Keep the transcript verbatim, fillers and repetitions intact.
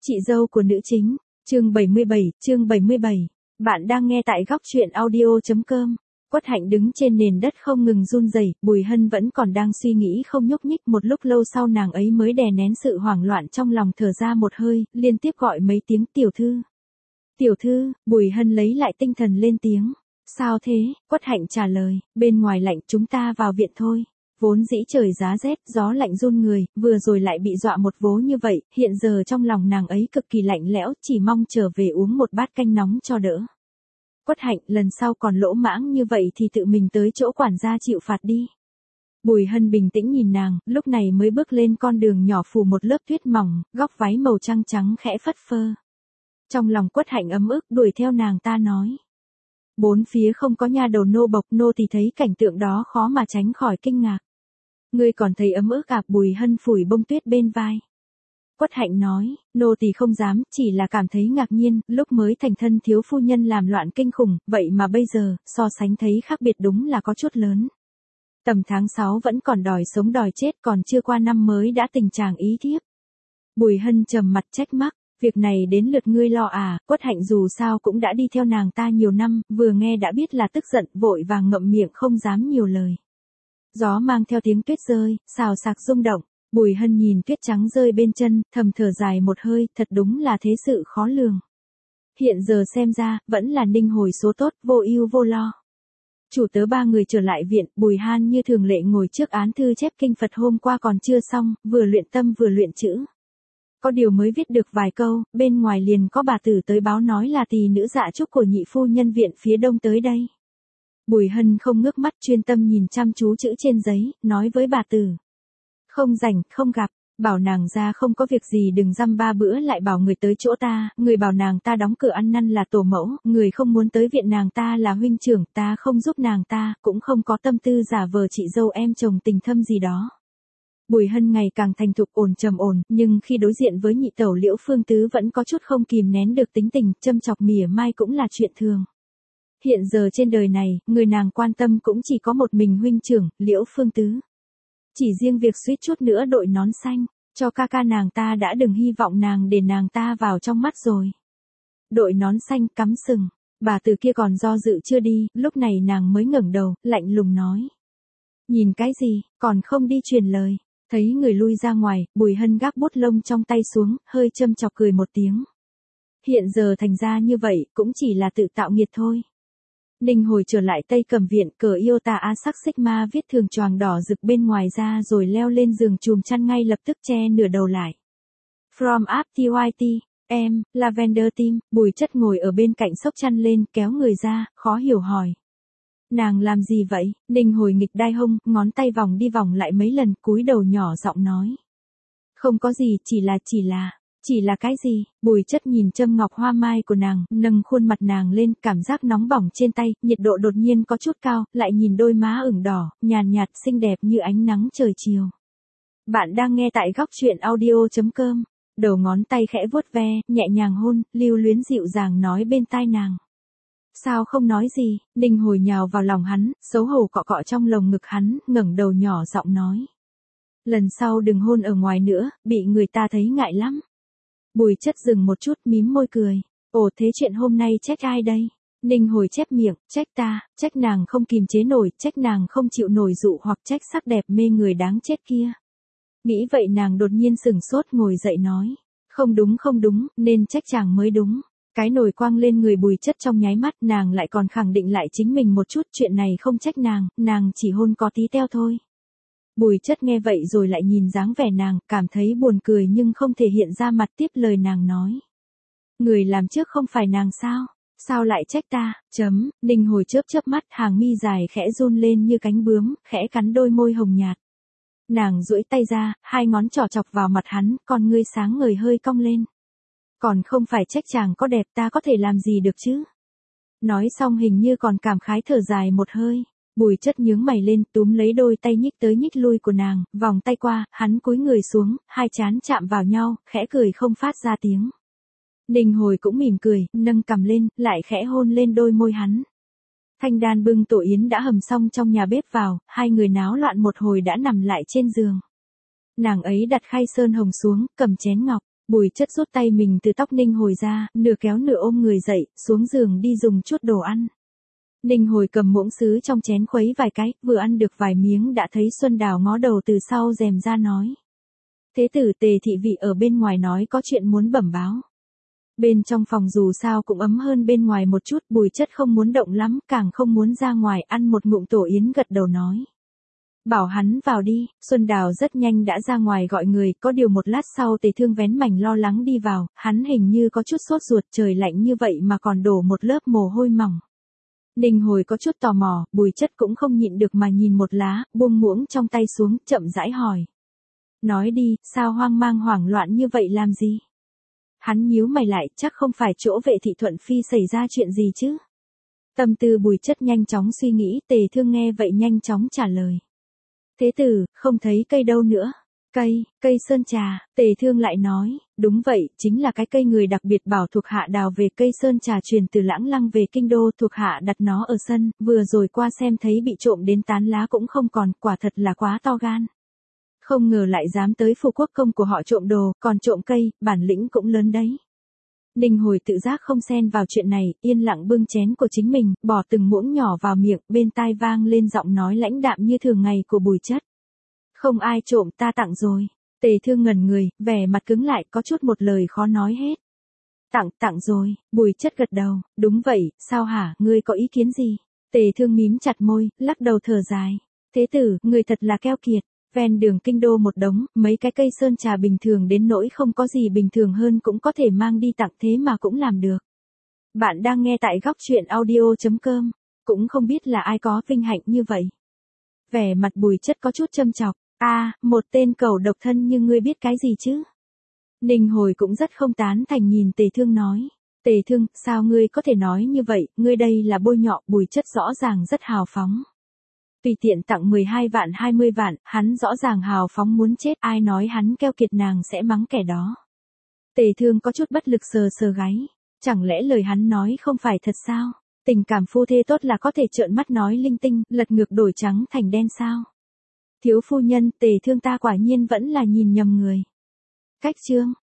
Chị dâu của nữ chính, chương bảy mươi bảy, chương bảy mươi bảy. Bạn đang nghe tại góc truyện audio chấm com. Quất Hạnh đứng trên nền đất không ngừng run rẩy, Bùi Hân vẫn còn đang suy nghĩ không nhúc nhích, một lúc lâu sau nàng ấy mới đè nén sự hoảng loạn trong lòng, thở ra một hơi, liên tiếp gọi mấy tiếng tiểu thư. Tiểu thư, Bùi Hân lấy lại tinh thần lên tiếng. Sao thế? Quất Hạnh trả lời, bên ngoài lạnh, chúng ta vào viện thôi. Vốn dĩ trời giá rét, gió lạnh run người, vừa rồi lại bị dọa một vố như vậy, hiện giờ trong lòng nàng ấy cực kỳ lạnh lẽo, chỉ mong trở về uống một bát canh nóng cho đỡ. Quất Hạnh, lần sau còn lỗ mãng như vậy thì tự mình tới chỗ quản gia chịu phạt đi. Bùi Hân bình tĩnh nhìn nàng, lúc này mới bước lên con đường nhỏ phủ một lớp tuyết mỏng, góc váy màu trắng trắng khẽ phất phơ. Trong lòng Quất Hạnh ấm ức, đuổi theo nàng ta nói. Bốn phía không có nha đầu nô bộc, nô thì thấy cảnh tượng đó khó mà tránh khỏi kinh ngạc. Ngươi còn thấy ấm ức à? Bùi Hân phủi bông tuyết bên vai. Quất Hạnh nói, nô tỳ không dám, chỉ là cảm thấy ngạc nhiên, lúc mới thành thân thiếu phu nhân làm loạn kinh khủng, vậy mà bây giờ, so sánh thấy khác biệt đúng là có chút lớn. Tầm tháng sáu vẫn còn đòi sống đòi chết, còn chưa qua năm mới đã tình trạng ý thiếp. Bùi Hân trầm mặt trách móc, việc này đến lượt ngươi lo à? Quất Hạnh dù sao cũng đã đi theo nàng ta nhiều năm, vừa nghe đã biết là tức giận, vội vàng ngậm miệng không dám nhiều lời. Gió mang theo tiếng tuyết rơi, xào xạc rung động. Bùi Hân nhìn tuyết trắng rơi bên chân, thầm thở dài một hơi, thật đúng là thế sự khó lường. Hiện giờ xem ra, vẫn là Ninh Hồi số tốt, vô ưu vô lo. Chủ tớ ba người trở lại viện, Bùi Han như thường lệ ngồi trước án thư chép kinh Phật hôm qua còn chưa xong, vừa luyện tâm vừa luyện chữ. Có điều mới viết được vài câu, bên ngoài liền có bà tử tới báo nói là tỳ nữ Dạ Trúc của nhị phu nhân viện phía đông tới đây. Bùi Hân không ngước mắt, chuyên tâm nhìn chăm chú chữ trên giấy, nói với bà tử. Không rảnh, không gặp, bảo nàng ra không có việc gì đừng dăm ba bữa lại bảo người tới chỗ ta, người bảo nàng ta đóng cửa ăn năn là tổ mẫu, người không muốn tới viện nàng ta là huynh trưởng, ta không giúp nàng ta, cũng không có tâm tư giả vờ chị dâu em chồng tình thâm gì đó. Bùi Hân ngày càng thành thục ổn trầm ổn, nhưng khi đối diện với nhị tẩu Liễu Phương Tứ vẫn có chút không kìm nén được tính tình, châm chọc mỉa mai cũng là chuyện thường. Hiện giờ trên đời này, người nàng quan tâm cũng chỉ có một mình huynh trưởng, Liễu Phương Tứ. Chỉ riêng việc suýt chút nữa đội nón xanh, cho ca ca nàng ta đã đừng hy vọng nàng để nàng ta vào trong mắt rồi. Đội nón xanh cắm sừng, bà từ kia còn do dự chưa đi, lúc này nàng mới ngẩng đầu, lạnh lùng nói. Nhìn cái gì, còn không đi truyền lời. Thấy người lui ra ngoài, Bùi Hân gác bút lông trong tay xuống, hơi châm chọc cười một tiếng. Hiện giờ thành ra như vậy, cũng chỉ là tự tạo nghiệt thôi. Ninh Hồi trở lại Tây Cầm viện, cờ yêu tà á sắc xích ma viết thường choàng đỏ rực bên ngoài ra rồi leo lên giường chùm chăn ngay lập tức che nửa đầu lại. From up ty ty, em, Lavender Team, Bùi Chất ngồi ở bên cạnh xốc chăn lên, kéo người ra, khó hiểu hỏi. Nàng làm gì vậy? Ninh Hồi nghịch đai hông, ngón tay vòng đi vòng lại mấy lần, cúi đầu nhỏ giọng nói. Không có gì, chỉ là chỉ là, chỉ là cái gì? Bùi Chất nhìn châm ngọc hoa mai của nàng, nâng khuôn mặt nàng lên, cảm giác nóng bỏng trên tay, nhiệt độ đột nhiên có chút cao, lại nhìn đôi má ửng đỏ, nhàn nhạt, xinh đẹp như ánh nắng trời chiều. Bạn đang nghe tại góc truyện audio chấm com. Đầu ngón tay khẽ vuốt ve, nhẹ nhàng hôn, lưu luyến dịu dàng nói bên tai nàng. Sao không nói gì? Ninh Hồi nhào vào lòng hắn, xấu hổ cọ cọ trong lồng ngực hắn, ngẩng đầu nhỏ giọng nói. Lần sau đừng hôn ở ngoài nữa, bị người ta thấy ngại lắm. Bùi Chất dừng một chút, mím môi cười. Ồ, thế chuyện hôm nay trách ai đây? Ninh Hồi chép miệng, trách ta, trách nàng không kìm chế nổi, trách nàng không chịu nổi dụ hoặc trách sắc đẹp mê người đáng chết kia. Nghĩ vậy nàng đột nhiên sửng sốt ngồi dậy nói. Không đúng không đúng, nên trách chàng mới đúng. Cái nồi quang lên người Bùi Chất trong nháy mắt, nàng lại còn khẳng định lại chính mình một chút, chuyện này không trách nàng, nàng chỉ hôn có tí teo thôi. Bùi Chất nghe vậy rồi lại nhìn dáng vẻ nàng, cảm thấy buồn cười nhưng không thể hiện ra mặt, tiếp lời nàng nói. Người làm trước không phải nàng sao? Sao lại trách ta? Chấm, Ninh Hồi chớp chớp mắt, hàng mi dài khẽ run lên như cánh bướm, khẽ cắn đôi môi hồng nhạt. Nàng duỗi tay ra, hai ngón trỏ chọc vào mặt hắn, con ngươi sáng ngời hơi cong lên. Còn không phải trách chàng có đẹp, ta có thể làm gì được chứ? Nói xong hình như còn cảm khái thở dài một hơi. Bùi Chất nhướng mày lên, túm lấy đôi tay nhích tới nhích lui của nàng, vòng tay qua, hắn cúi người xuống, hai trán chạm vào nhau, khẽ cười không phát ra tiếng. Ninh Hồi cũng mỉm cười, nâng cằm lên, lại khẽ hôn lên đôi môi hắn. Thanh Đan bưng tổ yến đã hầm xong trong nhà bếp vào, hai người náo loạn một hồi đã nằm lại trên giường. Nàng ấy đặt khay sơn hồng xuống, cầm chén ngọc. Bùi Chất rút tay mình từ tóc Ninh Hồi ra, nửa kéo nửa ôm người dậy, xuống giường đi dùng chút đồ ăn. Ninh Hồi cầm muỗng sứ trong chén khuấy vài cái, vừa ăn được vài miếng đã thấy Xuân Đào ngó đầu từ sau rèm ra nói. Thế tử Tề thị vị ở bên ngoài nói có chuyện muốn bẩm báo. Bên trong phòng dù sao cũng ấm hơn bên ngoài một chút, Bùi Chất không muốn động lắm, càng không muốn ra ngoài, ăn một ngụm tổ yến gật đầu nói. Bảo hắn vào đi. Xuân Đào rất nhanh đã ra ngoài gọi người, có điều một lát sau Tề Thương vén mảnh lo lắng đi vào, hắn hình như có chút sốt ruột, trời lạnh như vậy mà còn đổ một lớp mồ hôi mỏng. Ninh Hồi có chút tò mò, Bùi Chất cũng không nhịn được mà nhìn một lá, buông muỗng trong tay xuống, chậm rãi hỏi. Nói đi, sao hoang mang hoảng loạn như vậy làm gì? Hắn nhíu mày lại, chắc không phải chỗ Vệ thị Thuận Phi xảy ra chuyện gì chứ? Tâm tư Bùi Chất nhanh chóng suy nghĩ, Tề Thương nghe vậy nhanh chóng trả lời. Thế tử, không thấy cây đâu nữa. Cây, cây sơn trà, Tề Thương lại nói, đúng vậy, chính là cái cây người đặc biệt bảo thuộc hạ đào về, cây sơn trà truyền từ Lãng Lăng về kinh đô, thuộc hạ đặt nó ở sân, vừa rồi qua xem thấy bị trộm đến tán lá cũng không còn, quả thật là quá to gan. Không ngờ lại dám tới phủ quốc công của họ trộm đồ, còn trộm cây, bản lĩnh cũng lớn đấy. Ninh Hồi tự giác không xen vào chuyện này, yên lặng bưng chén của chính mình, bỏ từng muỗng nhỏ vào miệng, bên tai vang lên giọng nói lãnh đạm như thường ngày của Bùi Chất. Không ai trộm, ta tặng rồi. Tề Thương ngẩn người, vẻ mặt cứng lại, có chút một lời khó nói hết. Tặng, tặng rồi. Bùi Chất gật đầu, đúng vậy, sao hả, ngươi có ý kiến gì? Tề Thương mím chặt môi, lắc đầu thở dài. Thế tử, ngươi thật là keo kiệt. Ven đường kinh đô một đống, mấy cái cây sơn trà bình thường đến nỗi không có gì bình thường hơn cũng có thể mang đi tặng, thế mà cũng làm được. Bạn đang nghe tại góc truyện audio chấm com, cũng không biết là ai có vinh hạnh như vậy. Vẻ mặt Bùi Chất có chút châm chọc, a, à, một tên cẩu độc thân như ngươi biết cái gì chứ? Ninh Hồi cũng rất không tán thành nhìn Tề Thương nói. Tề Thương, sao ngươi có thể nói như vậy, ngươi đây là bôi nhọ. Bùi Chất rõ ràng rất hào phóng. Tùy tiện tặng mười hai vạn hai mươi vạn, hắn rõ ràng hào phóng muốn chết, ai nói hắn keo kiệt nàng sẽ mắng kẻ đó. Tề Thương có chút bất lực sờ sờ gáy, chẳng lẽ lời hắn nói không phải thật sao? Tình cảm phu thê tốt là có thể trợn mắt nói linh tinh, lật ngược đổi trắng thành đen sao? Thiếu phu nhân, Tề Thương ta quả nhiên vẫn là nhìn nhầm người. Cách chương